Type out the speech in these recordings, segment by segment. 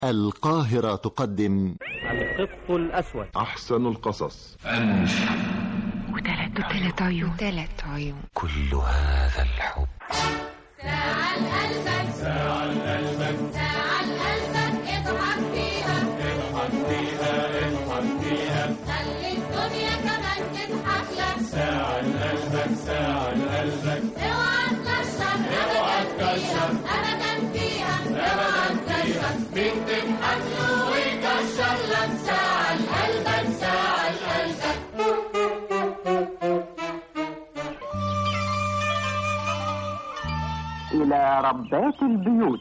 القاهرة تقدم القط الأسود، أحسن القصص، وثلاث عيون كل هذا الحب. ساعة لقلبك، ساعة لقلبك، ساعة لقلبك، اضحك فيها، اضحك فيها، اضحك فيها، خلي الدنيا كمان تضحك لك. ساعة لقلبك، ساعة لقلبك، اوعى تكشر أبدا فيها، أبدا فيها، اوعى تكشر، مين تضحك له ويكشر لك. ساعة لقلبك، ساعة لقلبك. إلى ربات البيوت.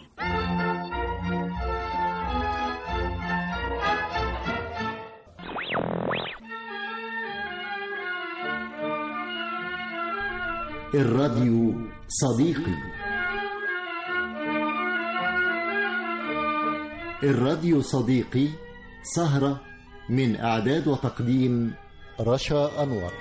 الراديو صديقي. الراديو صديقي سهرة من إعداد وتقديم رشا أنور.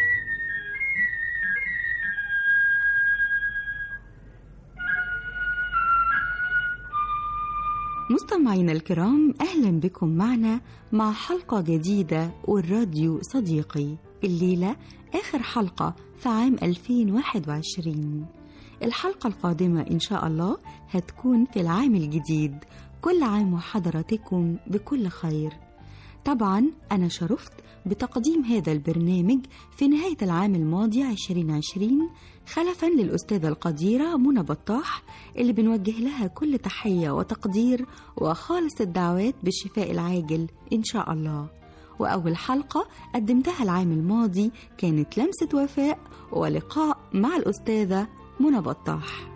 مستمعينا الكرام، أهلا بكم معنا مع حلقة جديدة والراديو صديقي. الليلة آخر حلقة في عام 2021. الحلقة القادمة إن شاء الله هتكون في العام الجديد. كل عام وحضراتكم بكل خير. طبعا أنا شرفت بتقديم هذا البرنامج في نهاية العام الماضي 2020 خلفا للأستاذة القديرة منى بطاح، اللي بنوجه لها كل تحية وتقدير وخالص الدعوات بالشفاء العاجل إن شاء الله. وأول حلقة قدمتها العام الماضي كانت لمسة وفاء ولقاء مع الأستاذة منى بطاح.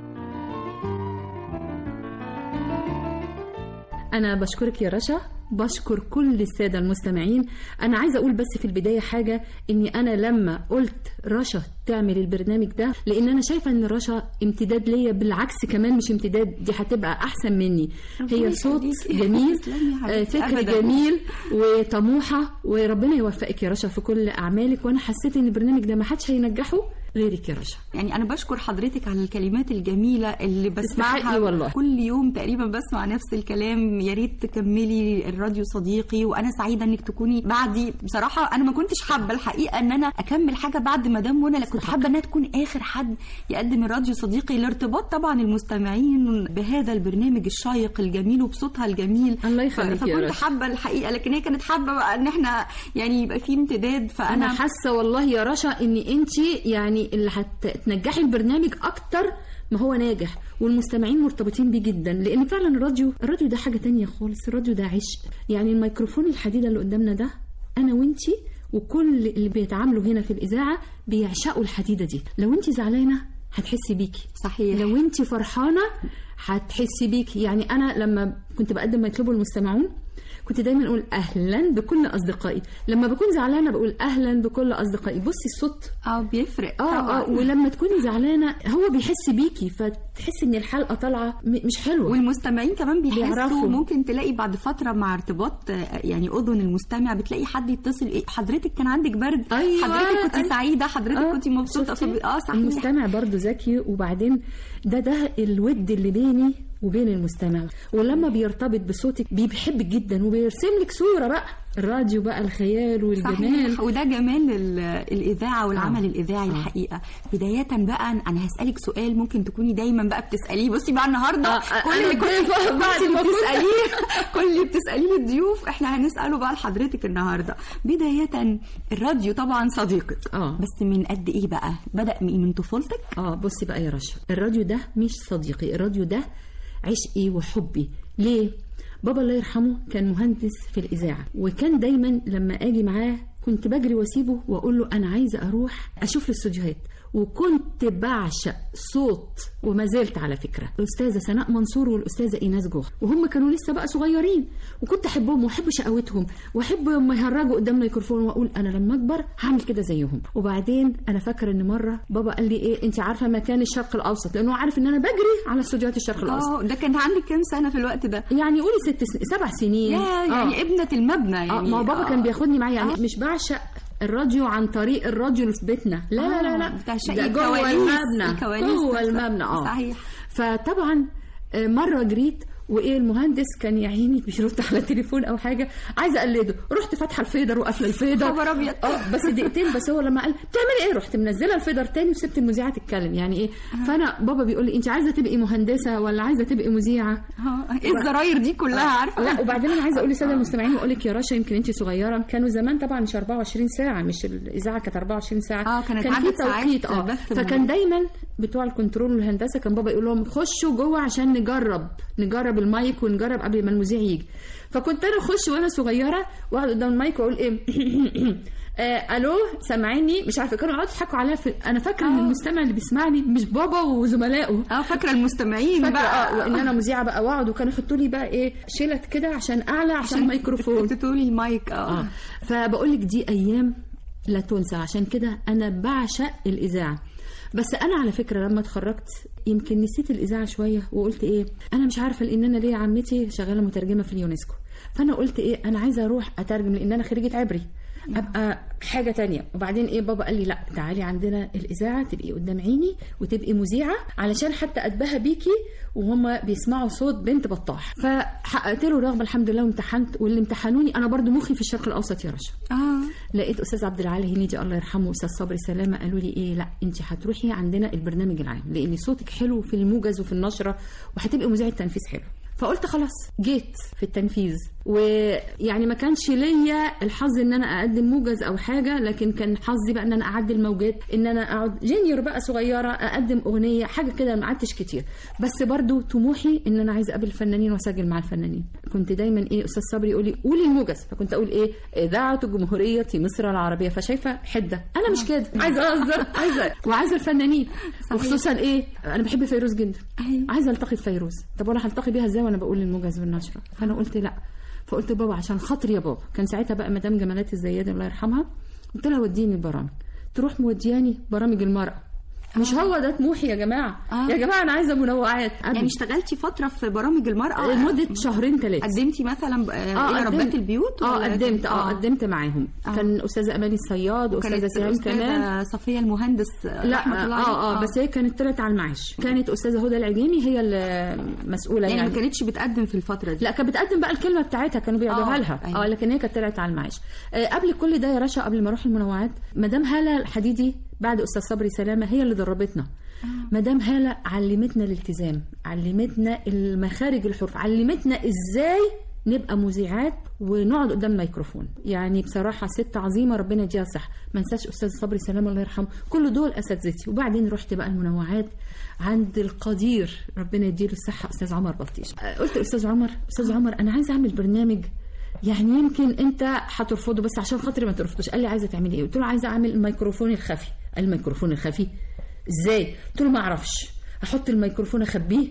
أنا بشكرك يا رشا، بشكر كل السادة المستمعين. أنا عايزة أقول بس في البداية حاجة، إني أنا لما قلت رشا تعمل البرنامج ده لأن أنا شايفة إن رشا امتداد ليا، بالعكس كمان مش امتداد، دي هتبقى أحسن مني. هي صوت جميل، فكر جميل وطموحة، وربنا يوفقك يا رشا في كل أعمالك. وأنا حسيت إن البرنامج ده ما حدش هينجحه غيرك يا رشا. يعني أنا بشكر حضرتك على الكلمات الجميلة اللي بسمعها والله. كل يوم تقريبا بسمع نفس الكلام. يا ريت تكملي الراديو صديقي، وأنا سعيدة إنك تكوني بعدي. بصراحة أنا ما كنتش حابة الحقيقة إن أنا أكمل حاجة بعد مدام منى، لكن كنت حابة إنها تكون آخر حد يقدم الراديو صديقي، لارتباط طبعا المستمعين بهذا البرنامج الشيق الجميل وبصوتها الجميل. الله يخليك يا رشا. فكنت حابة الحقيقة، لكن هي كانت حابة بقى إن إحنا يعني يبقى في امتداد. فأنا حاسة والله يا رشا إن أنت يعني اللي هتنجحي البرنامج أكتر ما هو ناجح، والمستمعين مرتبطين بيه جدا، لأن فعلا الراديو ده حاجة تانية خالص. الراديو ده عشق. يعني الميكروفون الحديدة اللي قدامنا ده أنا وإنتي وكل اللي بيتعاملوا هنا في الإذاعة بيعشقوا الحديدة دي. لو إنتي زعلانة هتحسي بيكي، صحيح. لو إنتي فرحانة هتحسي بيكي. يعني أنا لما كنت بقدم ما يطلبه المستمعون كنت دايما اقول اهلا بكل اصدقائي، لما بكون زعلانه بقول اهلا بكل اصدقائي. بصي الصوت بيفرق. ولما تكوني زعلانه هو بيحس بيكي، فتحسي ان الحلقه طالعه مش حلوه. والمستمعين كمان بيحسوا. ممكن تلاقي بعد فتره مع ارتباط يعني اذن المستمع بتلاقي حد يتصل، حضرتك كان عندك برد، أيوة. حضرتك كنت سعيده، حضرتك كنت مبسوطه. صحيح. المستمع برضو ذكي. وبعدين ده الود اللي بيني وبين المستمع، ولما بيرتبط بصوتك بيحبك جدا وبيرسم لك صورة. بقى الراديو بقى الخيال والجمال. صحيح. وده جمال الإذاعة والعمل الإذاعي الحقيقة. بداية بقى أنا هسألك سؤال ممكن تكوني دايما بقى بتسأليه. بصي بقى النهاردة كل اللي بتسأليه الضيوف احنا هنسأله بقى لحضرتك النهاردة. بداية الراديو طبعا صديقك، بس من قد ايه بقى؟ بدأ من طفولتك؟ بصي بقى يا رشا، الراديو ده مش صديقي، الراديو ده عشقي وحبي. ليه؟ بابا الله يرحمه كان مهندس في الإذاعة، وكان دايما لما أجي معاه كنت بجري واسيبه وأقول له أنا عايزة أروح أشوف الاستوديوهات. وكنت بعشق صوت، وما زلت على فكرة، الأستاذة سناء منصور والأستاذة إيناس جوه، وهم كانوا لسه بقى صغيرين، وكنت أحبهم وأحب شقاوتهم وأحب لما يهرجوا قدام الميكروفون، وأقول أنا لما أكبر هعمل كده زيهم. وبعدين أنا فاكرة إن مرة بابا قال لي إيه، أنت عارفة مكان الشرق الأوسط، لأنه عارف إن أنا بجري على استوديوهات الشرق الأوسط. ده كان عندك كام سنة في الوقت ده؟ يعني قولي 7 سنين. يعني ابنة المبنى يعني. ما بابا كان بياخدني معاه، يعني مش بعشق الراديو عن طريق الراديو اللي في بيتنا، لا ده جوه المبنى، جوه المبنى. صحيح. فطبعا مرة جريت وايه المهندس كان يا عيني بيرد على تليفون او حاجه، عايزه اقلده، رحت فاتحه الفيدر وقافله الفيدر. خبر ابيض. بس دقيقتين بس. هو لما قال بتعملي ايه رحت منزله الفيدر تاني وسبت المذيعه تتكلم. يعني ايه؟ فانا بابا بيقول لي انت عايزه تبقي مهندسه ولا عايزه تبقي مذيعه؟ ايه الزراير دي كلها عارفه. لا وبعدين انا عايزه اقول للساده المستمعين واقول لك يا رشا يمكن انت صغيره، كانوا زمان طبعا مش 24 ساعه، مش الاذاعه كانت 24 ساعه. كانت كان في عدد ساعات توقيت. بث فكان دايما بتوع الكنترول والهندسه كان بابا يقول لهم خشوا جوه عشان نجرب المايك ونجرب قبل ما المذيع يجي. فكنت انا اخش وانا صغيره واقعد قدام المايك واقول ايه الو سامعيني، مش عارفه، كانوا يقعدوا يضحكوا عليا. انا فاكره ان المستمع اللي بيسمعني مش بابا وزملائه، فاكره المستمعين بقى وان انا مذيعه بقى، واقعد وكانوا يحطوا لي بقى ايه شيلت كده عشان اعلى عشان الميكروفون تقولي المايك. فبقول لك دي ايام لا تنسى. عشان كده انا بعشق الاذاعه. بس انا على فكره لما اتخرجت يمكن نسيت الاذاعه شويه وقلت ايه انا مش عارفه، لان انا ليا عمتي شغاله مترجمه في اليونسكو، فانا قلت ايه انا عايزه اروح اترجم لان انا خريجه عبري، ابقى حاجه تانية. وبعدين ايه بابا قال لي لا تعالي عندنا الاذاعه تبقي قدام عيني وتبقي مذيعه علشان حتى اتباهى بيكي وهم بيسمعوا صوت بنت بطاح. فحققت له رغبه الحمد لله وامتحنت. واللي امتحنوني انا برضو مخي في الشرق الاوسط يا رشا. لقيت استاذ عبد العالي هنيدي الله يرحمه واستاذ صبري سلامه قالوا لي ايه لا انت هتروحي عندنا البرنامج العام لان صوتك حلو في الموجز وفي النشره وهتبقي مذيعه تنفيذ حلو. فقلت خلاص جيت في التنفيذ. ويعني ما كانش ليا الحظ ان انا اقدم موجز او حاجه، لكن كان حظي بقى ان انا اعدل موجات، ان انا اقعد جينيور بقى صغيره اقدم اغنيه حاجه كده. ما قعدتش كتير بس برضو طموحي ان انا عايزه اقابل الفنانين واسجل مع الفنانين. كنت دايما ايه استاذ صبري يقول لي قولي الموجز، فكنت اقول ايه اذاعه جمهوريه مصر العربيه. فشايفه حده انا مش كده، عايزه اهزر وعايزه الفنانين وخصوصا ايه انا بحب فيروز جدا، عايزه التقي بفيروز. طب وانا هلتقي بيها ازاي وانا بقول الموجز والنشره؟ فانا قلت لا. فقلت بابا عشان خاطري يا بابا، كان ساعتها بقى مدام جمالات الزيادة الله يرحمها، قلت لها وديني البرامج، تروح مودياني برامج المرأة. مش هو ده طموحي يا جماعه. يا جماعه انا عايزه منوعات. يعني اشتغلتي فتره في برامج المراه لمده شهرين 3. قدمتي مثلا الى ربات البيوت؟ قدمت معاهم. كان استاذه امالي الصياد واستاذه سهام كمان، صفيه المهندس لا بس هي كانت طلعت على المعاش. كانت استاذه هدى العجيمي هي المسؤوله يعني ما كانتش بتقدم في الفتره دي. لا كانت بتقدم بقى الكلمه بتاعتها كانوا بيعدوها لها. لكن هي كانت طلعت على المعاش. قبل كل ده يا رشا قبل ما اروح المنوعات مدام هاله الحديدي بعد استاذ صبري سلامه هي اللي دربتنا. مدام هاله علمتنا الالتزام، علمتنا المخارج الحروف، علمتنا ازاي نبقى مذيعات ونقعد قدام الميكروفون. يعني بصراحه ست عظيمه ربنا يديها الصحه. ما انساش استاذ صبري سلامه الله يرحمه، كل دول اساتذتي. وبعدين رحت بقى المنوعات عند القدير ربنا يديله الصحه استاذ عمر بطيش. قلت استاذ عمر انا عايزه اعمل برنامج يعني يمكن انت هترفضه بس عشان خاطري ما ترفضوش. قال لي عايزه تعملي ايه؟ قلت له عايزه اعمل الميكروفون الخفي. قال الميكروفون الخفي ازاي؟ قلت له ما اعرفش، احط الميكروفون اخبيه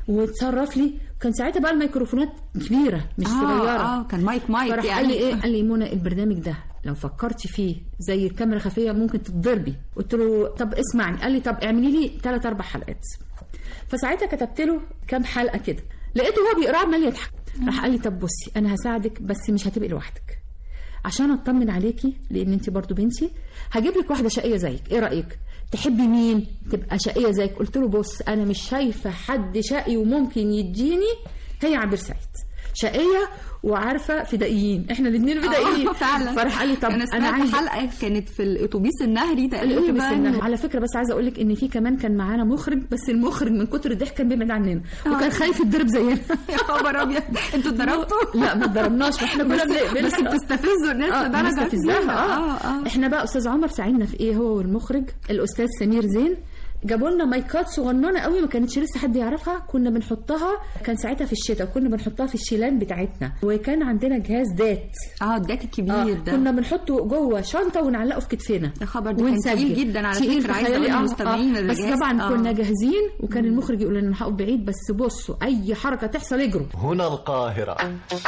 وتصرف لي. كان ساعتها بقى الميكروفونات كبيره مش صغيره. كان مايك يعني. قال لي ايه؟ قال لي منى البرنامج ده لو فكرتي فيه زي الكاميرا خفيه ممكن تتضربي. قلت له طب اسمعني. قال لي طب اعملي لي 3-4 حلقات. فساعتها كتبت له كام حلقه كده، لقيته هو بيقرا عمال يضحك. راح قال لي طب بصي انا هساعدك بس مش هتبقي لوحدك، عشان اطمن عليكي لان انت برضو بنتي هجيب لك واحده شقيه زيك. ايه رايك؟ تحبي مين تبقى شقيه زيك؟ قلت له بص انا مش شايفه حد شقي وممكن يديني هي عبير سعيد، شقيه وعارفه فدائيين، احنا الاثنين فدائيين فعلا. فراح قال لي طب انا عايزه حلقه كانت في الاتوبيس النهري تقريبا. على فكره بس عايزه اقول لك ان في كمان كان معانا مخرج، بس المخرج من كتر الضحك كان بيبعد عننا وكان خايف يتضرب زينا. يا خبر ابيض، انتوا اتضربتوا؟ لا ما اتضربناش، احنا كنا بس بتستفزوا الناس لدرجه احنا بقى استاذ عمر ساعدنا في ايه هو والمخرج الاستاذ سمير زين. جابوا لنا مايكات صغننه قوي ما كانتش لسه حد يعرفها، كنا بنحطها كان ساعتها في الشتاء كنا بنحطها في الشيلان بتاعتنا. وكان عندنا جهاز دات الدات الكبير ده كنا بنحطه جوه شنطه ونعلقه في كتفنا. يا خبر ده كان تقيل جدا على فكره. عايزه اقول للمستمعين بس طبعا كنا جاهزين. وكان المخرج يقول لنا هقف بعيد بس بصوا اي حركه تحصل اجروا. هنا القاهره.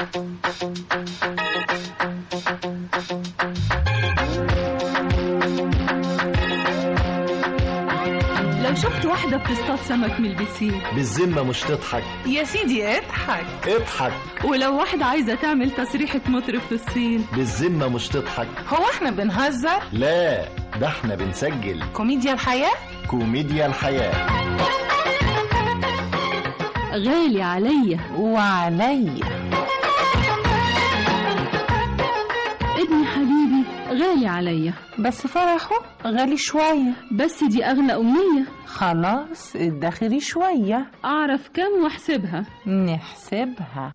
لو شفت واحدة بتصطاد سمك من البسين بالذمة مش تضحك يا سيدي اضحك. ولو واحدة عايزة تعمل تسريحة مطرب في الصين بالذمة مش تضحك. هو احنا بنهزر؟ لا ده احنا بنسجل كوميديا الحياة. غالي عليا وعليا. ابني حبيبي غالي عليا، بس فرحه غالي شوية. بس دي أغلى أمنية. خلاص ادخري شوية. أعرف كم وأحسبها. نحسبها.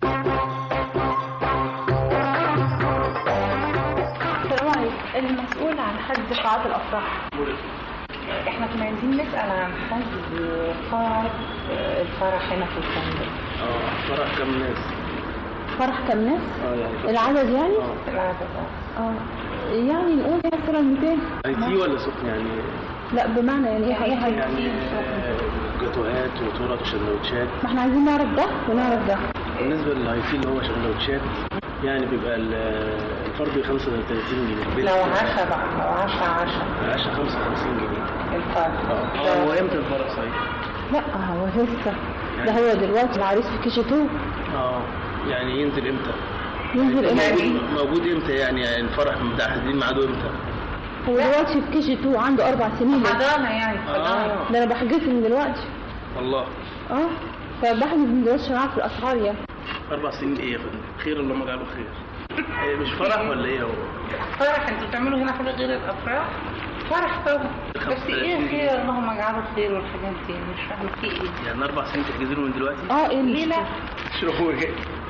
سراي المسؤول عن حجز قاعات الأفراح، احنا كنا عايزين نسأل عن حجز قاعة الفرح هنا في الفندق. فرح كم ناس؟ فرح كم ناس؟ يعني العدد يعني؟ العدد يعني نقول مثلا 200. هايتي ولا سخن يعني؟ لا بمعنى يعني ايه هايتي؟ يعني جاتوهات وتورت وسندوتشات. ما احنا عايزين نعرف ده ونعرف ده. بالنسبة للهايتي اللي هو سندوتشات يعني بيبقى الفرد 35 جنيه. لو عشاء بقى، لو عشاء 55 جنيه الفرد. هو امتى الفرح صحيح؟ لا هو لسه ده هو دلوقتي العريس في كيجي 2. يعني ينزل امتى؟ ينزل امتى؟ موجود امتى يعني الفرح متحددين ميعاده امتى؟ هو دلوقتي في كيجي 2 عنده 4 سنين. حضانة يعني ده انا بحجز من دلوقتي. والله فبحجز من دلوقتي عشان اعرف الاسعار يعني. 4 سنين ايه يا فندم؟ خير اللهم اجعله خير. مش فرح ولا ايه هو؟ فرح انتوا بتعملوا هنا حاجه غير الافراح؟ فرح طبعا، بس ايه خير اللهم اجعله خير والحاجات دي مش فاهمه في ايه. يعني 4 سنين تحجزوا من دلوقتي؟ ايه ليه لا؟ تشربوا ايه؟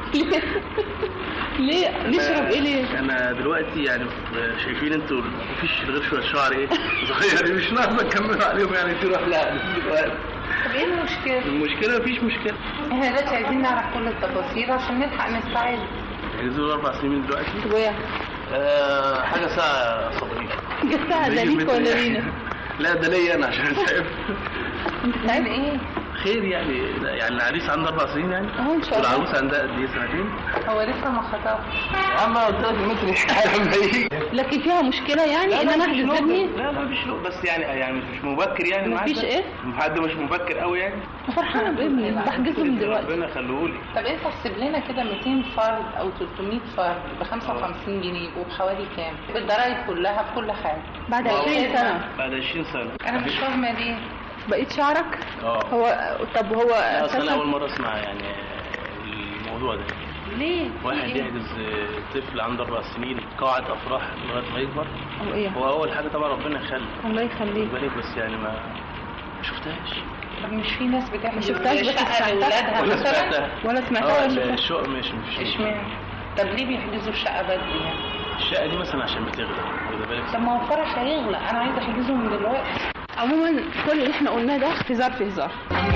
ليه نشرب ايه ليه؟ انا دلوقتي يعني شايفين انتوا مفيش غير شويه شعر ايه صغير مش ناقصه تكملوا عليهم يعني تروح لا دلوقتي. طب ايه المشكله؟ المشكله مفيش مشكله. احنا دلوقتي عايزين نعرف كل التفاصيل عشان نلحق نستعد. تحجزوا 4 سنين من دلوقتي؟ ويا حاجه ساعه صبريه. الساعه ده ليك ولا لينا؟ لا ده ليا انا عشان تعب. انت تعب ايه؟ خير يعني العريس عنده 4 سنين يعني؟ ان شاء الله. والعروسه عندها قد ايه سنتين؟ هو لسه ما خطبش. اما قلت لك المتر لما يجي. لكن فيها مشكله يعني ان انا احجز ابني؟ لا مفيش بس يعني مش مبكر يعني. مفيش ايه؟ حد مش مبكر قوي يعني. فرحانه بابني بحجزه من دلوقتي. ربنا يخليهولي. طب انت احسب لنا كده 200 فرد او 300 فرد ب 55 جنيه وبحوالي كام؟ بالضرايب كلها بكل حاجه. بعد 20 سنه. بعد 20 سنه. انا مش فاهمه ليه. بقيت شعرك؟ طب هو اصلا اول مره اسمع يعني الموضوع ده. ليه؟ واحد يحجز طفل عنده 4 سنين قاعة افراح لغايه ما يكبر. هو اول حاجه طبعا ربنا يخلي. الله يخليك. بس يعني ما شفتهاش. طب مش في ناس بتعمل شفتهاش بس سمعتها ولا سمعتها ولا الشقه مش اشمعنى؟ طب ليه بيحجزوا الشقه بدري يعني؟ الشقه دي مثلا عشان بتغلى واخد بالك. طب ما هو الفرح هيغلى، انا عايزه احجزه من دلوقتي. عموما كل اللي احنا قلناه ده هزار في هزار.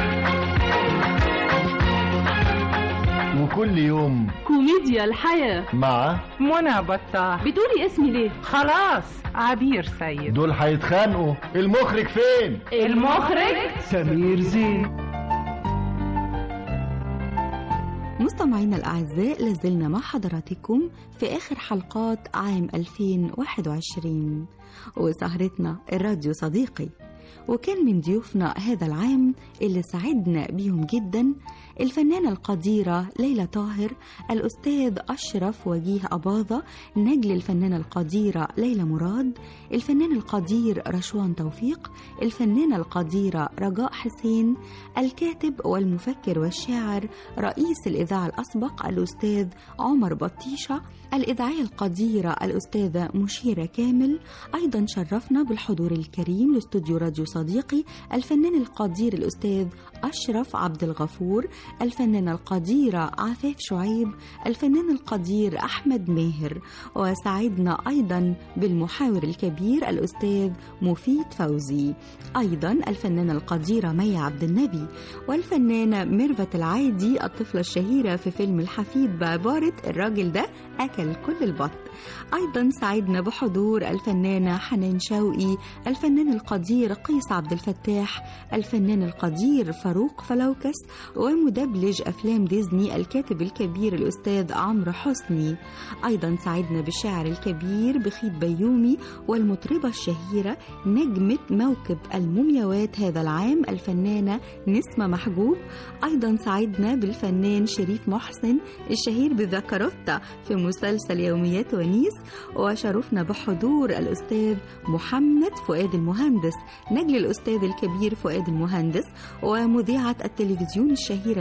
وكل يوم كوميديا الحياة مع منى بطاح. بتقولي اسمي ليه؟ خلاص عبير سيد. دول هيتخانقوا. المخرج فين؟ المخرج سمير زين. مستمعينا الأعزاء لازلنا مع حضراتكم في آخر حلقات عام 2021 وسهرتنا الراديو صديقي. وكان من ضيوفنا هذا العام اللي سعدنا بيهم جدا الفنانة القديرة ليلى طاهر، الأستاذ أشرف وجيه أباظة، نجل الفنانة القديرة ليلى مراد، الفنان القدير رشوان توفيق، الفنانة القديرة رجاء حسين، الكاتب والمفكر والشاعر رئيس الإذاعة الأسبق الأستاذ عمر بطيشة، الإذاعية القديرة الأستاذة مشيرة كامل. أيضا شرفنا بالحضور الكريم لاستوديو راديو صديقي الفنان القدير الأستاذ أشرف عبد الغفور، الفنانة القديرة عفاف شعيب، الفنان القدير أحمد ماهر. وسعدنا أيضا بالمحاور الكبير الأستاذ مفيد فوزي، أيضا الفنانة القديرة مي عبد النبي، والفنانة ميرفت العادي الطفلة الشهيرة في فيلم الحفيد بعبارة الراجل ده أكل كل البط. أيضا سعدنا بحضور الفنانة حنان شوقي، الفنان القدير قيس عبد الفتاح، الفنان القدير فاروق فلوكس، ومدبلج أفلام ديزني الكاتب الكبير الأستاذ عمرو حسني. أيضا سعدنا بالشاعر الكبير بخيت بيومي، والمطربة الشهيرة نجمة موكب المومياوات هذا العام الفنانة نسمة محجوب. أيضا سعدنا بالفنان شريف محسن الشهير بذكروتا في مسلسل يوميات ونيس. وشرفنا بحضور الأستاذ محمد فؤاد المهندس، نجل الأستاذ الكبير فؤاد المهندس، ومذيعة التلفزيون الشهيرة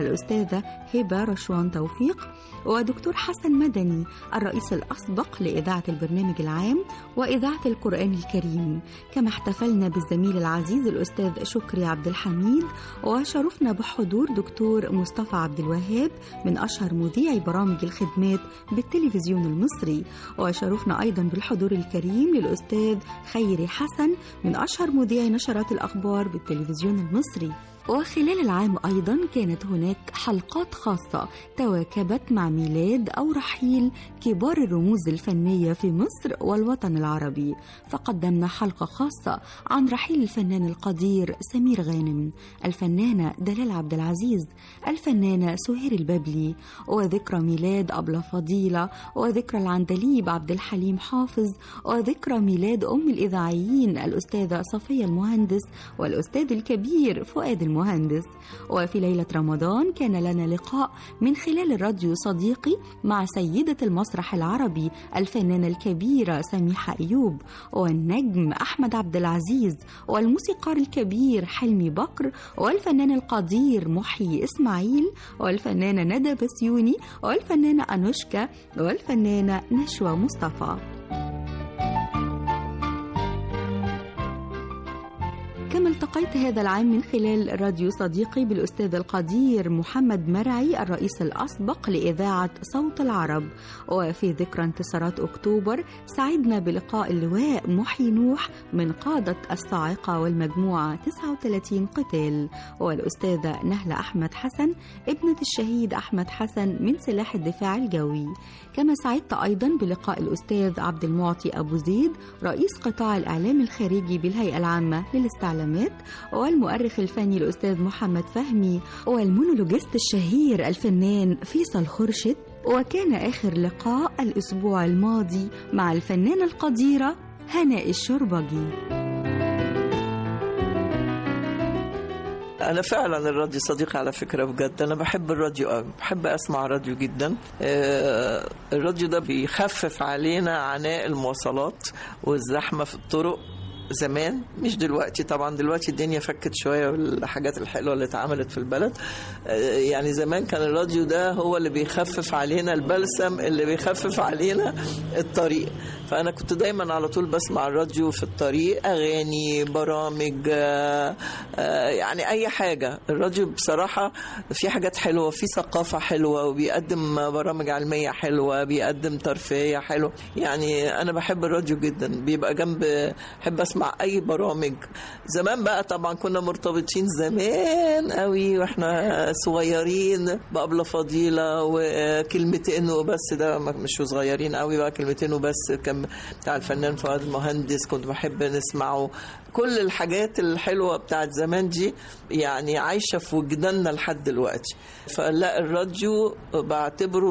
الأستاذة هبة رشوان توفيق، ودكتور حسن مدني الرئيس الأسبق لإذاعة البرنامج العام وإذاعة القرآن الكريم. كما احتفلنا بالزميل العزيز الأستاذ شكري عبد الحميد، وشرفنا بحضور دكتور مصطفى عبد الوهاب من أشهر مذيعي برامج الخدمات بالتلفزيون المصري، وشرفنا أيضا بالحضور الكريم للأستاذ خيري حسن من أشهر مذيعي نشرات الأخبار بالتلفزيون المصري. وخلال العام أيضا كانت هناك حلقات خاصة تواكبت مع ميلاد أو رحيل كبار الرموز الفنية في مصر والوطن العربي. فقدمنا حلقة خاصة عن رحيل الفنان القدير سمير غانم، الفنانة دلال عبد العزيز، الفنانة سهير البابلي، وذكرى ميلاد أبلة فضيلة، وذكرى العندليب عبد الحليم حافظ، وذكرى ميلاد أم الإذاعيين الأستاذة صفية المهندس والأستاذ الكبير فؤاد المهندس. وفي ليلة رمضان كان لنا لقاء من خلال الراديو صديقي مع سيدة المسرح العربي الفنانة الكبيرة سميحة أيوب، والنجم أحمد عبد العزيز، والموسيقار الكبير حلمي بكر، والفنان القدير محيي إسماعيل، والفنانة ندى بسيوني، والفنانة أنوشكا، والفنانة نشوى مصطفى. كما التقيت هذا العام من خلال راديو صديقي بالأستاذ القدير محمد مرعي الرئيس الأسبق لإذاعة صوت العرب. وفي ذكرى انتصارات أكتوبر سعدنا بلقاء اللواء محي نوح من قادة الصاعقة والمجموعة 39 قتال، والأستاذة نهلة أحمد حسن ابنة الشهيد أحمد حسن من سلاح الدفاع الجوي. كما سعدت أيضا بلقاء الأستاذ عبد المعطي أبو زيد رئيس قطاع الإعلام الخارجي بالهيئة العامة للاستعلامات، والمؤرخ الفني الأستاذ محمد فهمي، والمونولوجيست الشهير الفنان فيصل خرشد. وكان آخر لقاء الأسبوع الماضي مع الفنانة القديرة هناء الشربجي. أنا فعلا الراديو صديقي على فكرة، بجد أنا بحب الراديو قوي، بحب أسمع راديو جدا. الراديو ده بيخفف علينا عناء المواصلات والزحمة في الطرق زمان، مش دلوقتي طبعا. دلوقتي الدنيا فكت شوية والحاجات الحلوة اللي اتعملت في البلد. يعني زمان كان الراديو ده هو اللي بيخفف علينا البلسم، اللي بيخفف علينا الطريق. فأنا كنت دايما على طول بسمع الراديو في الطريق، أغاني، برامج، يعني أي حاجة. الراديو بصراحة في حاجات حلوة، في ثقافة حلوة، وبيقدم برامج علمية حلوة، بيقدم ترفيهية حلوة. يعني أنا بحب الراديو جدا، بيبقى جنب، بحب أسمع أي برامج. زمان بقى طبعا كنا مرتبطين زمان قوي واحنا صغيرين بأبلة فضيلة وكلمتين وبس، ده مش صغيرين قوي بقى، كلمتين وبس كان بتاع الفنان فؤاد المهندس، كنت بحب نسمعه. كل الحاجات الحلوة بتاعت زمان دي يعني عايشة في وجداننا لحد دلوقتي. فلا الراديو بعتبره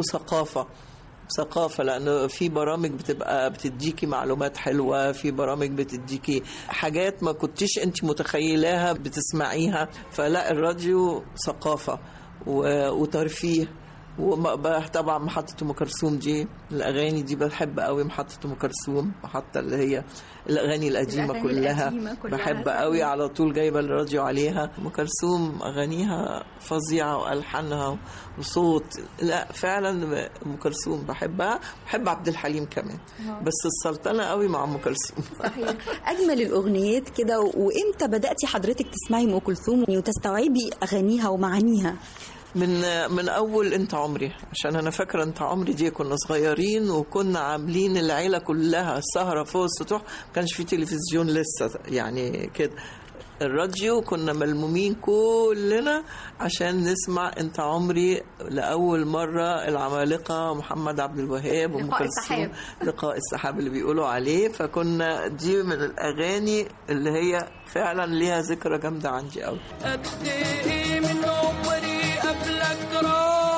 ثقافة، لأنه في برامج بتبقى بتديكي معلومات حلوة، في برامج بتديكي حاجات ما كنتيش انت متخيلاها بتسمعيها. فلا الراديو ثقافة وترفيه. وطبعا محطة أم كلثوم دي، الأغاني دي بحب قوي محطة أم كلثوم، محطة اللي هي الأغاني القديمة كلها بحب قوي، على طول جايبة الراديو عليها. أم كلثوم أغانيها فظيعة وألحانها وصوت، لا فعلا أم كلثوم بحبها. بحب عبد الحليم كمان، بس السلطنة قوي مع أم كلثوم. صحيح. أجمل الأغنيات كده. وإمتى بدأتي حضرتك تسمعي أم كلثوم وتستوعبي أغانيها ومعانيها؟ من أول أنت عمري، عشان أنا فاكرة أنت عمري دي كنا صغيرين وكنا عاملين العيلة كلها السهرة فوق السطوح، ما كانش في تلفزيون لسه يعني كده. الراديو كنا ملمومين كلنا عشان نسمع انت عمري لأول مرة، العمالقة محمد عبد الوهاب وأم كلثوم، لقاء السحاب اللي بيقولوا عليه. فكنا دي من الأغاني اللي هي فعلا ليها ذكرى جامدة عندي قوي. قد ايه من عمري قبلك راح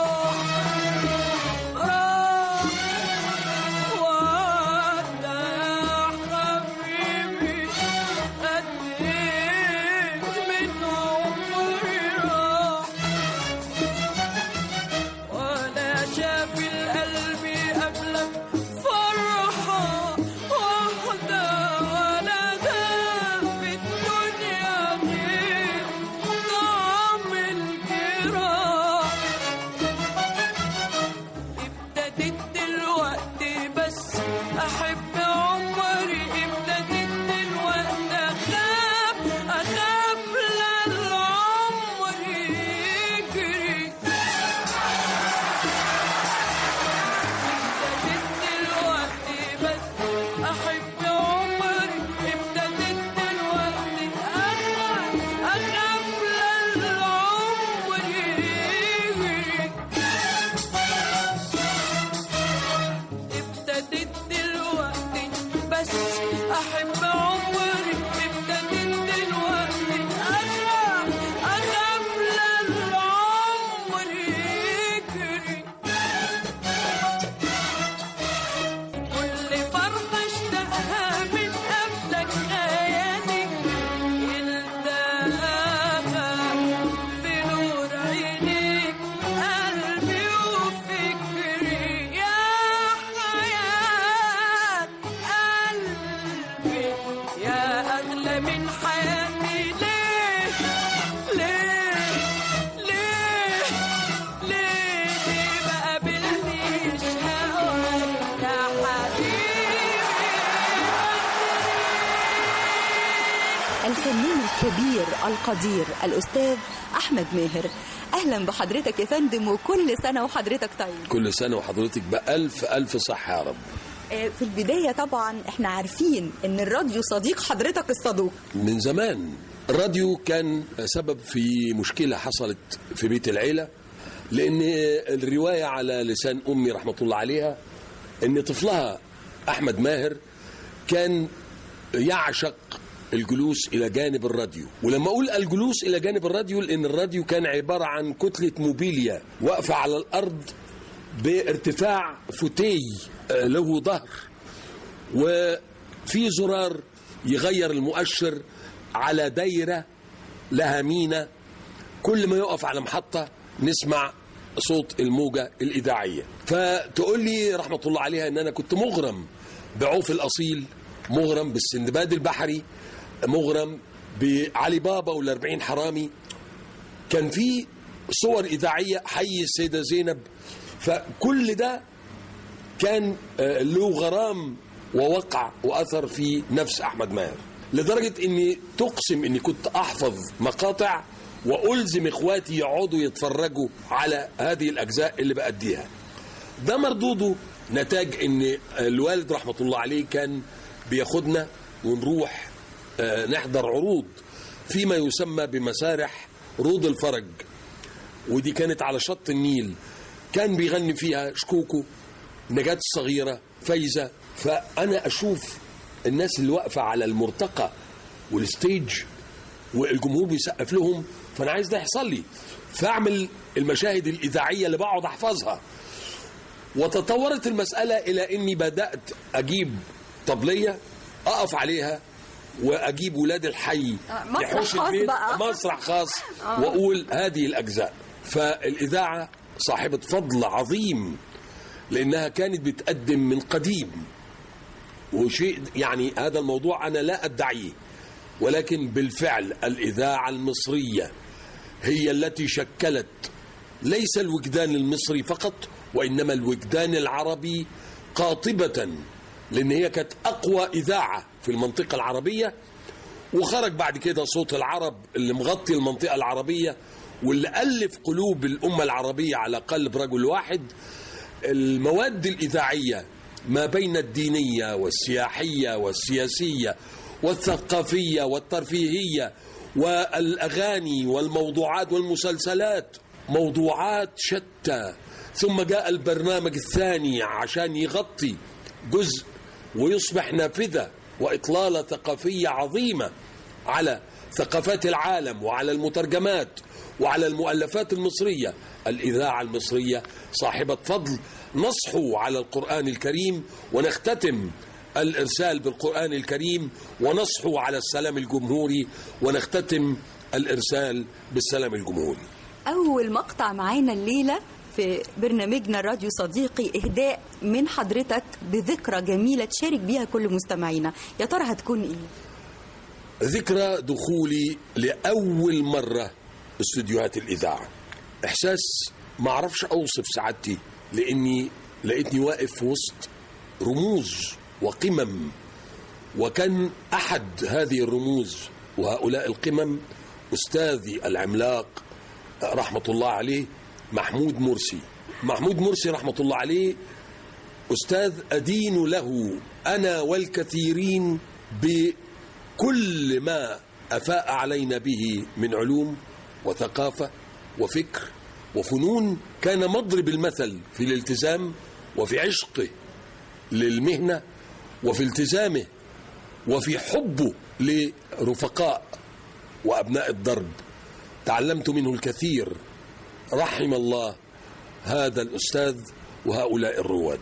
طعم بحب عمري ابتديت دلوقتي أخاف للعمر يجري كل فرحة اشتاقها من قبلك خيالي يلداها في نور عينيك قلبي وفكري يا حياة قلبي يا أغلى من حياتي ليه ما قابلنيش هواك يا حبيبي. الفنان الكبير القدير الأستاذ أحمد ماهر، أهلا بحضرتك يا فندم، وكل سنة وحضرتك طيب. كل سنة وحضرتك بألف ألف صحة يا رب. في البداية طبعا احنا عارفين ان الراديو صديق حضرتك الصدوق من زمان. الراديو كان سبب في مشكلة حصلت في بيت العيلة، لأن الرواية على لسان أمي رحمة الله عليها أن طفلها أحمد ماهر كان يعشق الجلوس إلى جانب الراديو. ولما أقول الجلوس إلى جانب الراديو، لأن الراديو كان عبارة عن كتلة موبيليا واقفة على الأرض بارتفاع فوتي له ظهر، وفي زرار يغير المؤشر على دايرة لها مينا. كل ما يقف على محطة نسمع صوت الموجة الإذاعية. فتقول لي رحمة الله عليها أن أنا كنت مغرم بعوف الأصيل، مغرم بالسندباد البحري، مغرم بعلي بابا والأربعين حرامي. كان في صور إذاعية، حي السيدة زينب. فكل ده كان له غرام ووقع وأثر في نفس أحمد ماهر، لدرجة أني تقسم أني كنت أحفظ مقاطع وألزم إخواتي يقعدوا يتفرجوا على هذه الأجزاء اللي بأديها. ده مردوده نتاج أن الوالد رحمة الله عليه كان بياخدنا ونروح نحضر عروض فيما يسمى بمسارح روض الفرج، ودي كانت على شط النيل. كان بيغني فيها شكوكو، نجاة الصغيرة، فايزة. فأنا أشوف الناس اللي واقفة على المرتقى والستيج والجمهور بيسقف لهم، فأنا عايز ده يحصل لي، فأعمل المشاهد الإذاعية اللي بقعد أحفظها. وتطورت المسألة إلى أني بدأت أجيب طبلية أقف عليها، وأجيب ولاد الحي يحوش البيت، مسرح خاص، وأقول هذه الأجزاء. فالإذاعة صاحبة فضل عظيم، لأنها كانت بتقدم من قديم، وشيء يعني هذا الموضوع أنا لا أدعيه، ولكن بالفعل الإذاعة المصرية هي التي شكلت ليس الوجدان المصري فقط، وإنما الوجدان العربي قاطبة، لأن هي كانت أقوى إذاعة في المنطقة العربية. وخرج بعد كده صوت العرب اللي مغطي المنطقة العربية، واللي ألف قلوب الأمة العربية على قلب رجل واحد. المواد الإذاعية ما بين الدينية والسياحية والسياسية والثقافية والترفيهية والأغاني والموضوعات والمسلسلات، موضوعات شتى. ثم جاء البرنامج الثاني عشان يغطي جزء ويصبح نافذة وإطلالة ثقافية عظيمة على ثقافات العالم وعلى المترجمات وعلى المؤلفات المصرية. الإذاعة المصرية صاحبة فضل. نصحو على القرآن الكريم ونختتم الإرسال بالقرآن الكريم، ونصحو على السلام الجمهوري ونختتم الإرسال بالسلام الجمهوري. أول مقطع معانا الليلة في برنامجنا راديو صديقي إهداء من حضرتك بذكرى جميلة تشارك بيها كل مستمعينا، يا ترى هتكون إيه؟ ذكرى دخولي لأول مرة استوديوهات الإذاعة. إحساس ما أعرفش أوصف سعادتي، لأني لقيتني واقف في وسط رموز وقمم، وكان أحد هذه الرموز وهؤلاء القمم أستاذي العملاق رحمة الله عليه محمود مرسي. محمود مرسي رحمة الله عليه أستاذ أدين له أنا والكثيرين بكل ما أفاء علينا به من علوم وثقافة وفكر وفنون. كان مضرب المثل في الالتزام وفي عشقه للمهنة وفي التزامه وفي حبه لرفقاء وأبناء الدرب تعلمت منه الكثير. رحم الله هذا الأستاذ وهؤلاء الرواد.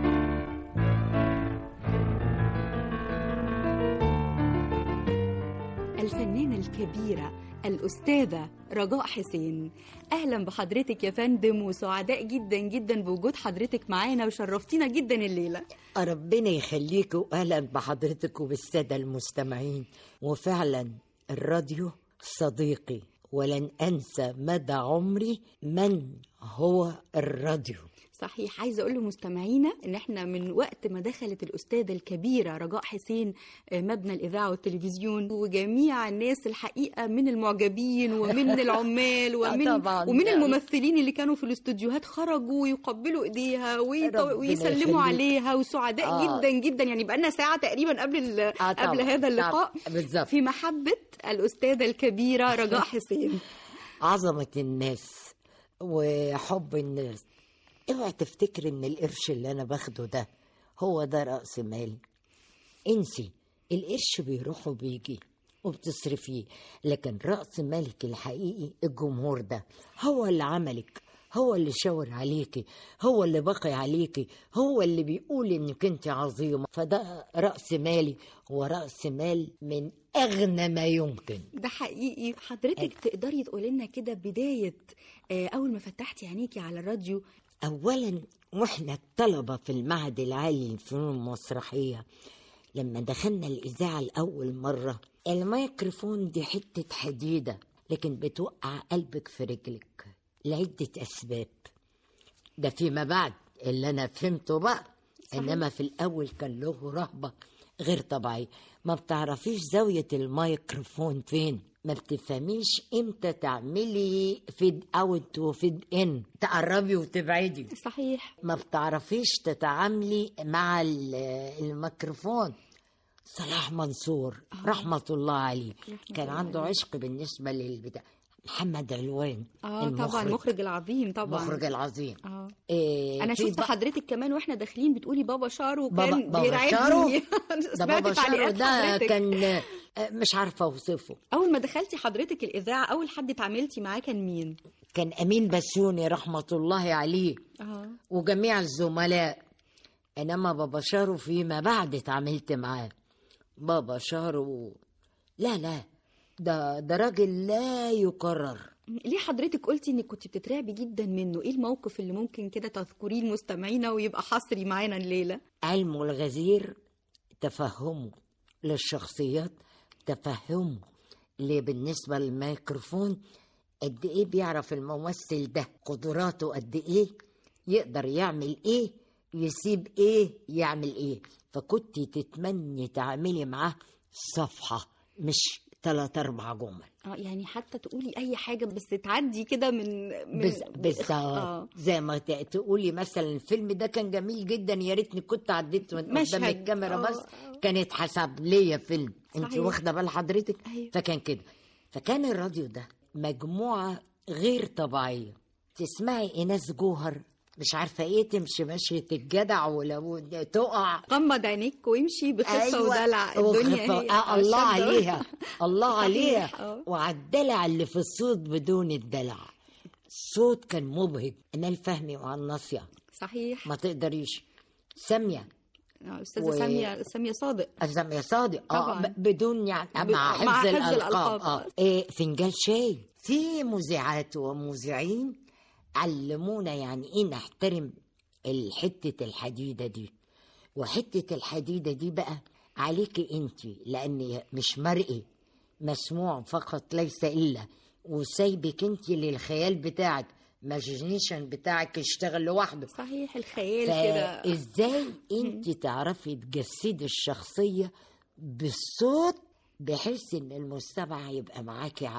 الفنانة الكبيرة الأستاذة رجاء حسين، أهلا بحضرتك يا فندم، وسعداء جدا جدا بوجود حضرتك معانا وشرفتينا جدا الليلة. ربنا يخليك، وأهلا بحضرتك وبالسادة المستمعين. وفعلا الراديو صديقي، ولن أنسى مدى عمري من هو الراديو. صحيح، عايزة أقول لمستمعينا إن إحنا من وقت ما دخلت الأستاذة الكبيرة رجاء حسين مبنى الإذاعة والتلفزيون، وجميع الناس الحقيقة من المعجبين ومن العمال ومن الممثلين اللي كانوا في الاستوديوهات خرجوا ويقبلوا إيديها ويسلموا عليها، وسعداء جدا جدا. يعني بقالنا ساعة تقريبا قبل هذا اللقاء في محبة الأستاذة الكبيرة رجاء حسين. عظمة الناس وحب الناس. اوعى تفتكر ان القرش اللي انا باخده ده هو ده رأس مالي. انسي، القرش بيروح وبيجي وبتصرفيه، لكن رأس مالك الحقيقي الجمهور ده. هو اللي عملك، هو اللي شاور عليكي، هو اللي بقي عليكي، هو اللي بيقول انك انت عظيمة. فده رأس مالي، ورأس مال من أغنى ما يمكن. ده حقيقي. حضرتك تقدري تقولي لنا كده بداية أول ما فتحتي عينيكي على الراديو؟ أولا وإحنا الطلبة في المعهد العالي للفنون المسرحية، لما دخلنا الإذاعة لأول مرة، الميكروفون دي حتة حديدة لكن بتوقع قلبك في رجلك لعدة أسباب. ده فيما بعد اللي أنا فهمته بقى. صحيح. إنما في الأول كان له رهبة غير طبيعية. ما بتعرفيش زاوية الميكروفون فين، ما بتفهميش امتى تعملي فيد اوت وفيد ان، تقربي وتبعدي. صحيح. ما بتعرفيش تتعاملي مع الميكروفون. صلاح منصور رحمة الله عليه كان عنده عشق بالنسبة للبتاع. محمد علوان طبعا المخرج العظيم، طبعا المخرج العظيم. انا شفت حضرتك كمان واحنا داخلين بتقولي بابا شارو كان بيرعبني. ده بابا شارو ده كان مش عارفه اوصفه. اول ما دخلتي حضرتك الاذاعه اول حد اتعاملتي معاه كان مين؟ كان امين بسيوني رحمه الله عليه وجميع الزملاء. انما بابا شارو فيما بعد اتعاملت معاه. بابا شارو لا ده راجل لا يكرر. ليه حضرتك قلتي انك كنت بتترعبي جدا منه؟ ايه الموقف اللي ممكن كده تذكريه لمستمعينا ويبقى حصري معانا الليله؟ علمه الغزير، تفهمه للشخصيات، تفهمه اللي بالنسبه للميكروفون، قد ايه بيعرف الممثل ده قدراته قد ايه، يقدر يعمل ايه، يسيب ايه، يعمل ايه. فكنت تتمني تعملي معاه صفحه مش 3-4 جمل. يعني حتى تقولي اي حاجه بس تعدي كده من بالظبط. زي ما تقولي مثلا الفيلم ده كان جميل جدا، يا ريتني كنت عديت من قدام الكاميرا بس كان يتحسب ليا فيلم. انت واخده بال حضرتك؟ فكان كده. فكان الراديو ده مجموعه غير طبيعيه. تسمعي ايناس جوهر مش عارفه ايه، تمشي مشيه الجدع ولو تقع غمض عينيك ويمشي بخفه ودلع. الدنيا هي الله عليها الله عليها. وعالدلع اللي في الصوت بدون الدلع. الصوت كان مبهج. امال فهمي مع الناصيه. صحيح. ما تقدريش. ساميه استاذه ساميه صادق. ساميه صادق بدون يعني مع حفظ الالقاب. فنجان شاي. في مذيعات ومذيعين علمونا يعني ايه نحترم الحتة الحديدة دي. وحتة الحديدة دي بقى عليكي انتي، لان مش مرئي، مسموع فقط ليس الا، وسايبك انتي للخيال بتاعك، ماجينيشن بتاعك يشتغل لوحده. صحيح. الخيال كده. ازاي انتي تعرفي تجسدي الشخصية بالصوت بحيث ان المستمع يبقى معاكي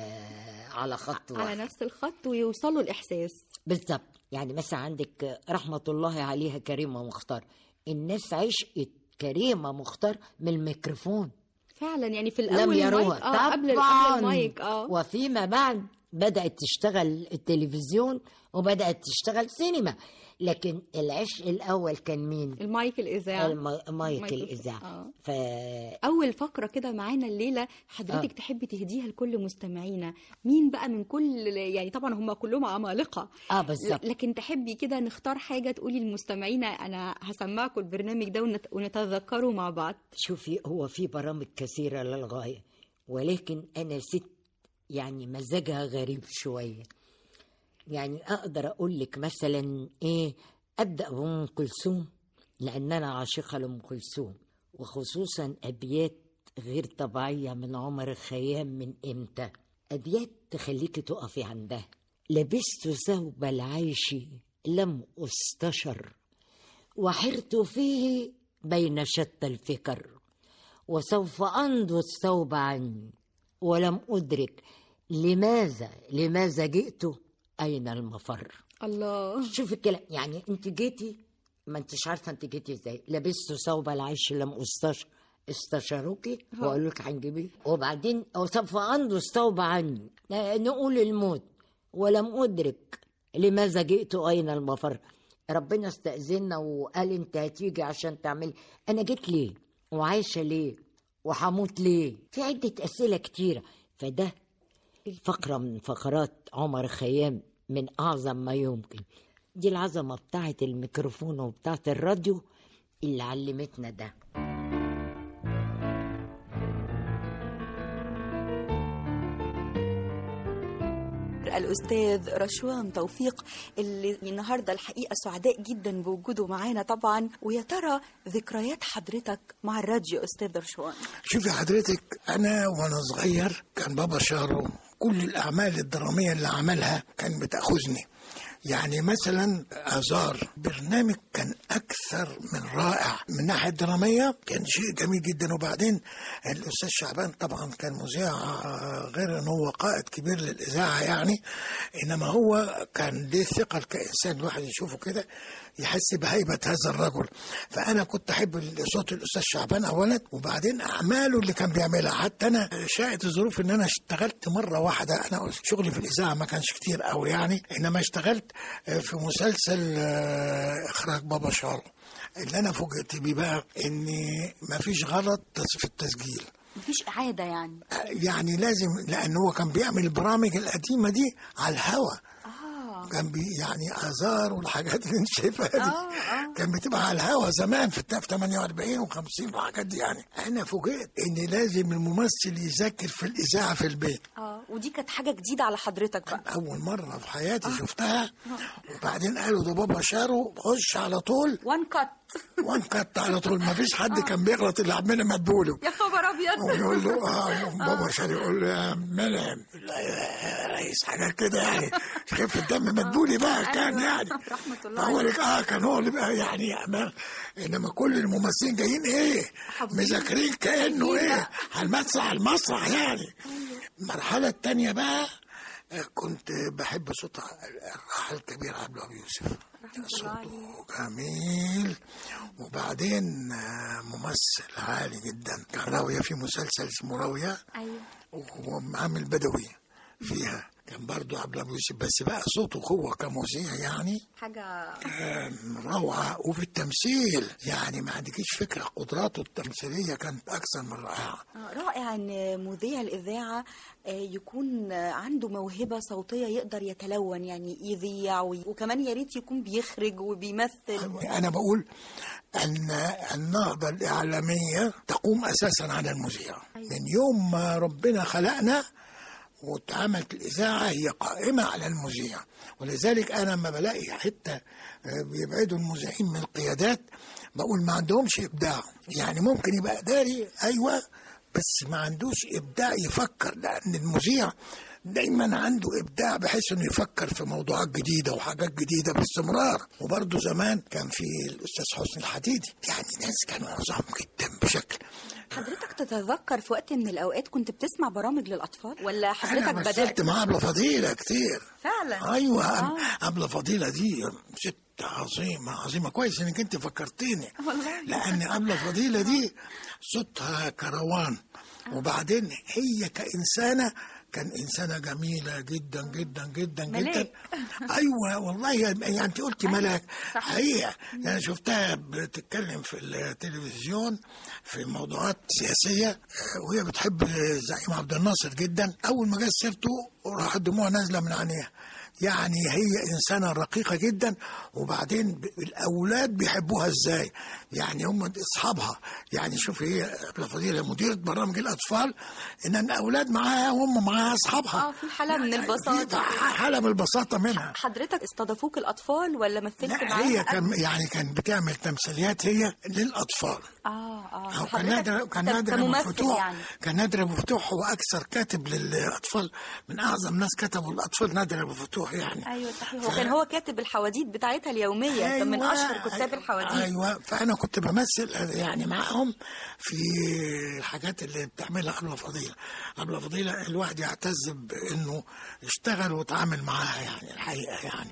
على خط واحد، على نفس الخط، ويوصلوا الاحساس بالظبط. يعني مثلا عندك رحمه الله عليها كريمه مختار. الناس عشقت كريمه مختار من الميكروفون فعلا. يعني في الاول لم يروها قبل المايك. وفيما بعد بدات تشتغل التلفزيون وبدات تشتغل سينما. لكن العشق الاول كان مين؟ المايك الإذاعة. مايك الإذاعة. أول فقرة كده معانا الليلة حضرتك تحبي تهديها لكل مستمعينا، مين بقى من كل، يعني طبعا هم كلهم عمالقة بالظبط، لكن تحبي كده نختار حاجة تقولي للمستمعين أنا هسمعكم البرنامج ده ونتذكره مع بعض؟ شوفي، هو في برامج كثيرة للغاية، ولكن أنا ست يعني مزاجها غريب شوية. يعني أقدر أقول لك مثلا إيه، أبدأ بأم كلثوم لأن أنا عاشقة لأم كلثوم، وخصوصا أبيات غير طبيعية من عمر الخيام. من إمتى؟ أبيات تخليكي تقفي عندها. لبست ثوب العيش لم أستشر، وحرت فيه بين شتى الفكر، وسوف أنضو الثوب عني ولم أدرك لماذا جئت أين المفر. الله، شوف الكلام، يعني أنت جيتي ما أنتش عارفة أنت جيتي إزاي. لبست ثوب العيش لم استشاروكي وقالوا لك هنجيبيه، وبعدين سوف أنضو الثوب عني نقول الموت ولم أدرك لماذا جئت أين المفر. ربنا استأذننا وقال أنت هتيجي عشان تعمل. أنا جيت ليه وعايشة ليه وحموت ليه؟ في عدة أسئلة كتيرة. فده فقرة من فقرات عمر خيام من أعظم ما يمكن. دي العظمة بتاعت الميكروفون وبتاعت الراديو اللي علمتنا ده. الأستاذ رشوان توفيق اللي النهاردة الحقيقة سعداء جدا بوجوده معانا طبعا. ويا ترى ذكريات حضرتك مع الراديو أستاذ رشوان؟ شوفي حضرتك، أنا وأنا صغير كان بابا شارو كل الأعمال الدرامية اللي عملها كان بتأخذني. يعني مثلا آزار برنامج كان أكثر من رائع من ناحية درامية، كان شيء جميل جدا. وبعدين الأستاذ شعبان طبعا كان مذيع، غير أنه هو قائد كبير للإذاعة يعني، إنما هو كان ليه ثقل كإنسان، الواحد يشوفه كده يحس بهيبة هذا الرجل. فأنا كنت أحب صوت الأستاذ شعبان أولا، وبعدين أعماله اللي كان بيعملها. حتى أنا شاءت الظروف إن أنا اشتغلت مرة واحدة، أنا شغلي في الإذاعة ما كانش كتير قوي يعني، إنما اشتغلت في مسلسل إخراج بابا شارو، اللي أنا فوجئت بيه بقى إن مفيش غلط في التسجيل، مفيش إعادة يعني لازم، لأن هو كان بيعمل البرامج القديمة دي على الهوا. كان يعني آزار والحاجات اللي انت شايفها دي كان بتبقى على الهوا زمان في 48 و50 والحاجات دي. يعني انا فوجئت ان لازم الممثل يذاكر في الاذاعه في البيت. ودي كانت حاجه جديده على حضرتك بقى، اول مره في حياتي شفتها. وبعدين قالوا ده بابا شارو، خش على طول وان كات على طول، ما فيش حد كان بيغلط اللي عمنا مدبوله. يا خبر ابيض. ويقول له بابا شارو يقول له يا منعم رئيس حاجه كده يعني، خف الدم مدبولي بقى كان يعني رحمه الله فهو لك كان هو اللي بقى يعني انما كل الممثلين جايين ايه مذاكرين كانه ايه المسرح يعني. المرحله الثانيه بقى كنت بحب صوت الراحل الكبير عبد الوهاب يوسف، صوته جميل. وبعدين ممثل عالي جدا، كان راوية في مسلسل اسمه راوية، وعامل بدوي فيها، كان برضو عبد الوهاب يوسف، بس بقى صوته هو كمذيع يعني حاجة روعة. وفي التمثيل يعني ما عندكيش فكرة، قدراته التمثيلية كانت أكثر من رائعة. رائع أن مذيع الإذاعة يكون عنده موهبة صوتية يقدر يتلون، يعني يذيع وكمان يا ريت يكون بيخرج وبيمثل. أنا بقول أن النهضة الإعلامية تقوم أساسا على المذيع. من يوم ما ربنا خلقنا واتعملت الإذاعة هي قائمة على المذيع. ولذلك أنا لما بلاقي حتى بيبعدوا المذيعين من القيادات بقول ما عندهمش إبداع. يعني ممكن يبقى إداري أيوة، بس ما عندوش إبداع يفكر، لأن المذيع دايما عنده إبداع بحيث أنه يفكر في موضوعات جديدة وحاجات جديدة باستمرار. وبرضه زمان كان في الأستاذ حسني الحديدي، يعني ناس كانوا عظام جدا بشكل. حضرتك تتذكر في وقت من الأوقات كنت بتسمع برامج للأطفال ولا حضرتك أنا مثلت مع أبلة فضيلة كتير فعلا؟ أيوة. أبلة فضيلة دي ست عظيمة. كويس إنك أنت فكرتيني، لأن أبلة فضيلة دي صوتها كروان، وبعدين هي كإنسانة كان إنسانة جميلة جدا جدا جدا جدا. ملاك. أيوة والله، يعني أنت قلتي ملاك حقيقة. يعني شفتها بتتكلم في التلفزيون في موضوعات سياسية، وهي بتحب الزعيم عبد الناصر جدا. أول ما جت سيرته راح الدموع نازلة من عينيها. يعني هي إنسانة رقيقة جدا. وبعدين الأولاد بيحبوها إزاي؟ يعني هم أصحابها. يعني شوف، هي أبلة فضيلة مديرة برامج الأطفال، إن الأولاد معاها وهم معاها أصحابها. في حالة من البساطة، حالة من البساطة منها. حضرتك استضافوك الأطفال ولا مثلت معاهم؟ هي كان بتعمل تمثيليات هي للأطفال. كان نادر أبو فتوح يعني. كان نادر أبو فتوح هو أكثر كاتب للأطفال، من أعظم ناس كتبوا الأطفال نادر أبو فتوح يعني. أيوة صحيح. وكان هو كاتب الحواديت بتاعتها اليومية. كان من أشهر كتاب الحواديت. أيوة. فأنا كنت بمثل يعني معهم في الحاجات اللي بتعملها أبلة فضيلة. أبلة فضيلة الواحد يعتز بأنه اشتغل وتعامل معاها يعني الحقيقة يعني.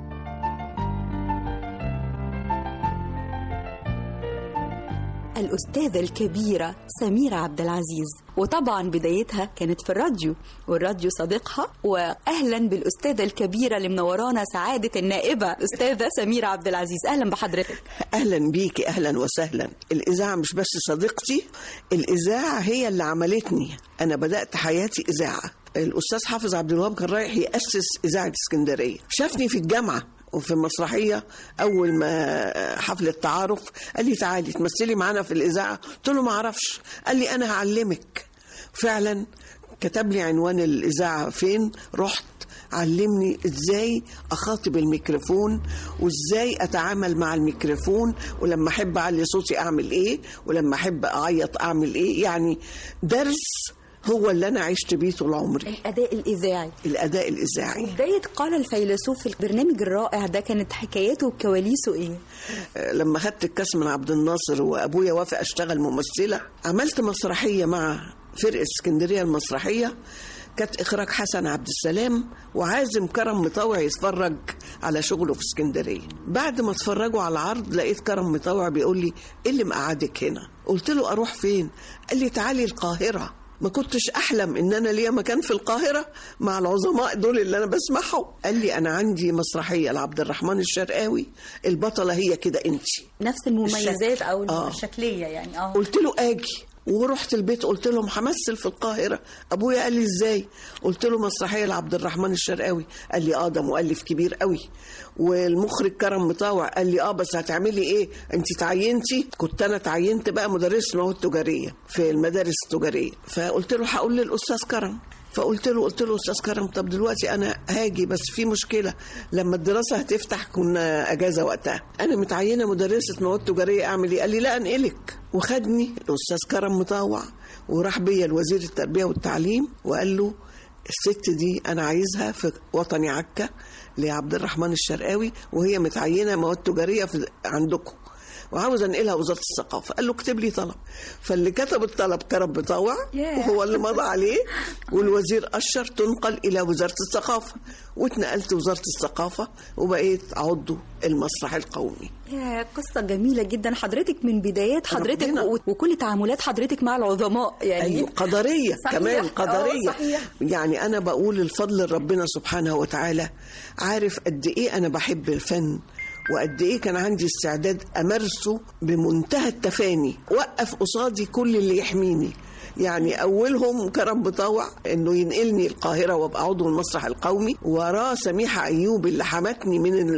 الأستاذة الكبيرة سميرة عبد العزيز، وطبعا بدايتها كانت في الراديو، والراديو صديقها. وأهلا بالأستاذة الكبيرة اللي منورانا سعادة النائبة الأستاذة سميرة عبد العزيز. أهلا بحضرتك. أهلا بيكي، أهلا وسهلا. الإذاعة مش بس صديقتي، الإذاعة هي اللي عملتني. أنا بدأت حياتي إذاعة. الأستاذ حافظ عبد الوهاب كان رايح يأسس إذاعة اسكندرية، شافني في الجامعة وفي المسرحية أول ما حفل التعارف قال لي تعالي تمثلي معانا في الإذاعة. قلت له ما أعرفش. قال لي أنا هعلمك. فعلا كتب لي عنوان الإذاعة فين، رحت علمني إزاي أخاطب الميكروفون وإزاي أتعامل مع الميكروفون، ولما أحب أعلي صوتي أعمل إيه، ولما أحب أعيط أعمل إيه. يعني درس هو اللي أنا عشت بيه طول عمري. الأداء الإذاعي. الأداء الإذاعي. بداية قال الفيلسوف في البرنامج الرائع ده كانت حكاياته وكواليسه إيه؟ لما خدت الكاس من عبد الناصر وأبويا وافق أشتغل ممثلة، عملت مسرحية مع فرقة اسكندرية المسرحية، كانت إخراج حسن عبد السلام وعازم كرم مطاوع يتفرج على شغله في اسكندرية. بعد ما اتفرجوا على العرض لقيت كرم مطاوع بيقول لي إيه اللي مقعدك هنا؟ قلت له أروح فين؟ قال لي تعالي القاهرة. ما كنتش أحلم إن أنا ليا مكان في القاهرة مع العظماء دول اللي أنا بسمعهم. قال لي أنا عندي مسرحية لعبد الرحمن الشرقاوي، البطلة هي كده أنتي، نفس المميزات أو الشكلية يعني. قلت له آجي، ورحت البيت قلت لهم همثل في القاهرة. أبويا قال لي إزاي؟ قلت له مسرحية لعبد الرحمن الشرقاوي. قال لي ده مؤلف كبير قوي. والمخرج كرم مطاوع قال لي بس هتعملي إيه؟ أنت تعينتي؟ كنت أنا تعينت بقى مدرسة مواد تجارية في المدارس التجارية. فقلت له هقول للأستاذ كرم. فقلت له أستاذ كرم طب دلوقتي أنا هاجي، بس في مشكلة، لما الدراسة هتفتح كنا أجازة وقتها، أنا متعينة مدرسة مواد تجارية، أعمل إيه؟ قال لي لا أنقلك. وخدني الأستاذ كرم مطاوع وراح بيا لوزير التربية والتعليم وقال له الست دي أنا عايزها في وطني عكا لعبد الرحمن الشرقاوي، وهي متعينة مواد تجارية عندكم، وعاوز انقلها وزارة الثقافة. قال له اكتب لي طلب. فاللي كتب الطلب كرم مطاوع وهو اللي مضى عليه، والوزير أشر تنقل إلى وزارة الثقافة، واتنقلت وزارة الثقافة وبقيت عضو المسرح القومي. يا قصة جميلة جدا. حضرتك من بدايات حضرتك وكل تعاملات حضرتك مع العظماء يعني. أيوة قدرية. صحيح. كمان قدرية. صحيح. يعني أنا بقول الفضل ربنا سبحانه وتعالى، عارف قد إيه أنا بحب الفن وقد إيه كان عندي استعداد أمارسه بمنتهى التفاني. وقف قصادي كل اللي يحميني، يعني أولهم كرم مطاوع إنه ينقلني القاهرة وابقى عضو المسرح القومي، وراه سميحة أيوب اللي حمتني من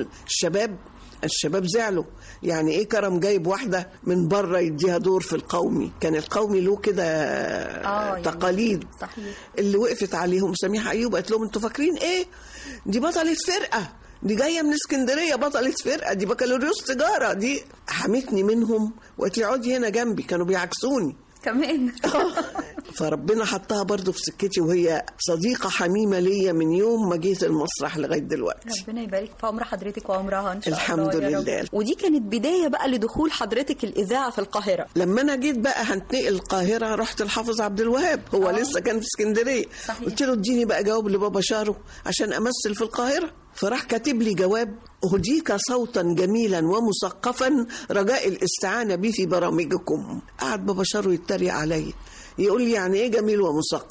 الشباب زعلوا، يعني إيه كرم جايب واحدة من بره يديها دور في القومي؟ كان القومي له كده تقاليد. صحيح. اللي وقفت عليهم سميحة أيوب قالت لهم انتوا فاكرين إيه؟ دي بطلة فرقة، دي جاية من اسكندرية، بطلة فرقة، دي بكالوريوس تجارة. دي حمتني منهم وقالت لي اقعدي هنا جنبي، كانوا بيعكسوني كمان. فربنا حطها برضو في سكتي، وهي صديقة حميمة ليا من يوم ما جيت المسرح لغاية دلوقتي. ربنا يبارك في عمر حضرتك وعمرها إن شاء الله. الحمد لله. ودي كانت بداية بقى لدخول حضرتك الإذاعة في القاهرة. لما أنا جيت بقى هنتنقل القاهرة رحت الحافظ عبد الوهاب، هو لسه كان في اسكندرية. قلت له اديني بقى جواب لبابا شارو عشان أمثل في القاهرة. فراح كاتب لي جواب: أهديك صوتا جميلا ومثقفا رجاء الاستعانة بي في برامجكم. قعد بابا شارو يتريق علي، يقول لي يعني ايه جميل ومثقف؟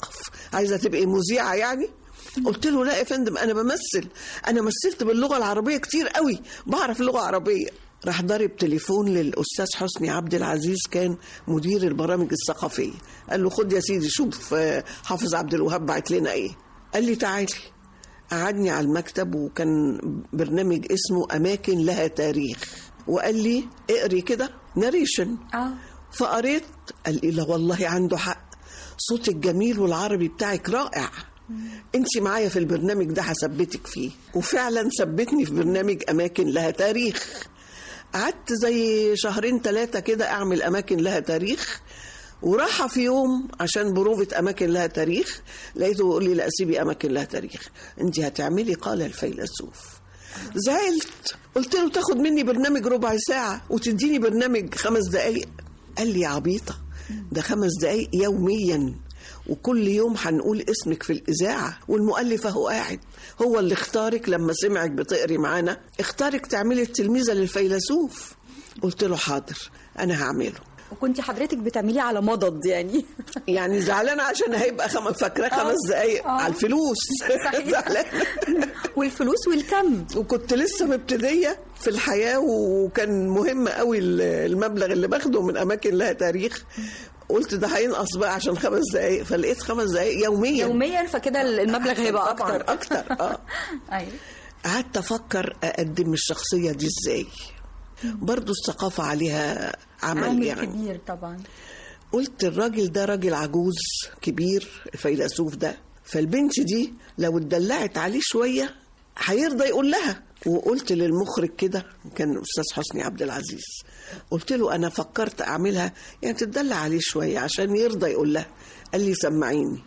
عايزة تبقي مذيعة يعني؟ قلت له لا يا فندم، أنا بمثل، أنا مثلت باللغة العربية كتير قوي، بعرف اللغة العربية. راح ضرب تليفون للأستاذ حسني عبد العزيز، كان مدير البرامج الثقافية. قال له خد يا سيدي شوف حافظ عبد الوهاب بعت لنا ايه. قال لي تعالي. قعدني على المكتب، وكان برنامج اسمه أماكن لها تاريخ، وقال لي اقري كده ناريشن. فقريت. قال لي لا والله عنده حق، صوتك جميل والعربي بتاعك رائع، انت معايا في البرنامج ده هثبتك فيه. وفعلا ثبتني في برنامج أماكن لها تاريخ. قعدت زي 2-3 كده أعمل أماكن لها تاريخ، وراحة في يوم عشان بروفة أماكن لها تاريخ لقيته يقول لي لا سيبي أماكن لها تاريخ، انت هتعملي قال الفيلسوف. زعلت، قلت له تاخد مني برنامج ربع ساعة وتديني برنامج 5 دقايق؟ قال لي عبيطة، ده 5 دقايق يوميا، وكل يوم هنقول اسمك في الإذاعة، والمؤلف هو قاعد، هو اللي اختارك لما سمعك بتقري معانا، اختارك تعملي التلميذة للفيلسوف. قلت له حاضر أنا هعمله. وكنت حضرتك بتعمليه على مضض يعني زعلانة عشان هيبقى فاكرة 5 دقايق على الفلوس. زعلانة. والفلوس والكم، وكنت لسه مبتدية في الحياة، وكان مهم قوي المبلغ اللي باخده من أماكن لها تاريخ. قلت ده هينقص بقى عشان 5 دقايق، فلقيت 5 دقايق يوميا، فكده المبلغ هيبقى أكتر. أيوة. قعدت أفكر أقدم الشخصية دي إزاي، برضو الثقافة عليها عمل يعني كبير طبعا. قلت الراجل ده راجل عجوز كبير الفيلسوف ده، فالبنت دي لو اتدلعت عليه شوية هيرضى يقول لها. وقلت للمخرج كده، كان الأستاذ حسني عبد العزيز، قلت له أنا فكرت أعملها يعني تدلع عليه شوية عشان يرضى يقول لها. قال لي سمعيني.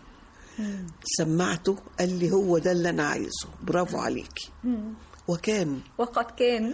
سمعته، قال لي هو ده اللي أنا عايزه، برافو عليكي. وقد كان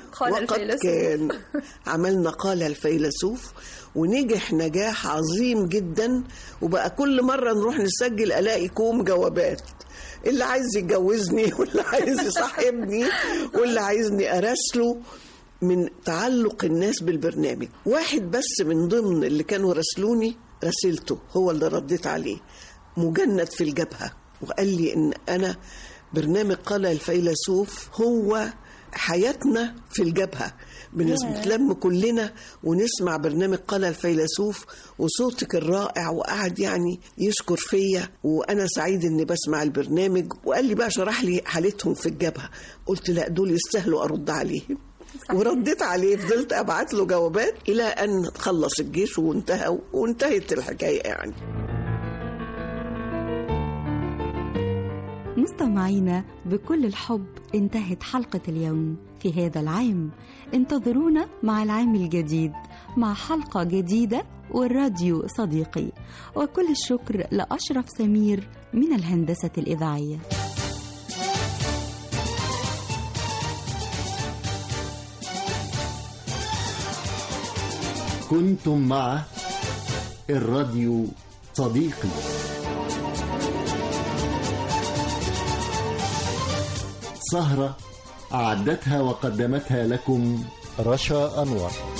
عملنا قال الفيلسوف، ونجح نجاح عظيم جدا. وبقى كل مرة نروح نسجل ألاقي كوم جوابات، اللي عايز يتجوزني، واللي عايز يصاحبني، واللي عايزني أراسله، من تعلق الناس بالبرنامج. واحد بس من ضمن اللي كانوا راسلوني راسلته، هو اللي رديت عليه، مجند في الجبهة، وقال لي إن أنا برنامج قال الفيلسوف هو حياتنا في الجبهة، بنتلم كلنا ونسمع برنامج قال الفيلسوف وصوتك الرائع. وقعد يعني يشكر فيا، وأنا سعيد إني بسمع البرنامج. وقال لي بقى شرح لي حالتهم في الجبهة. قلت لا دول يستاهلوا أرد عليهم. ورديت عليه، فضلت أبعت له جوابات إلى أن خلص الجيش وانتهت الحكاية يعني. مستمعينا بكل الحب، انتهت حلقة اليوم في هذا العام. انتظرونا مع العام الجديد مع حلقة جديدة والراديو صديقي. وكل الشكر لأشرف سمير من الهندسة الإذاعية. كنتم مع الراديو صديقي. سهرة أعدتها وقدمتها لكم رشا أنور.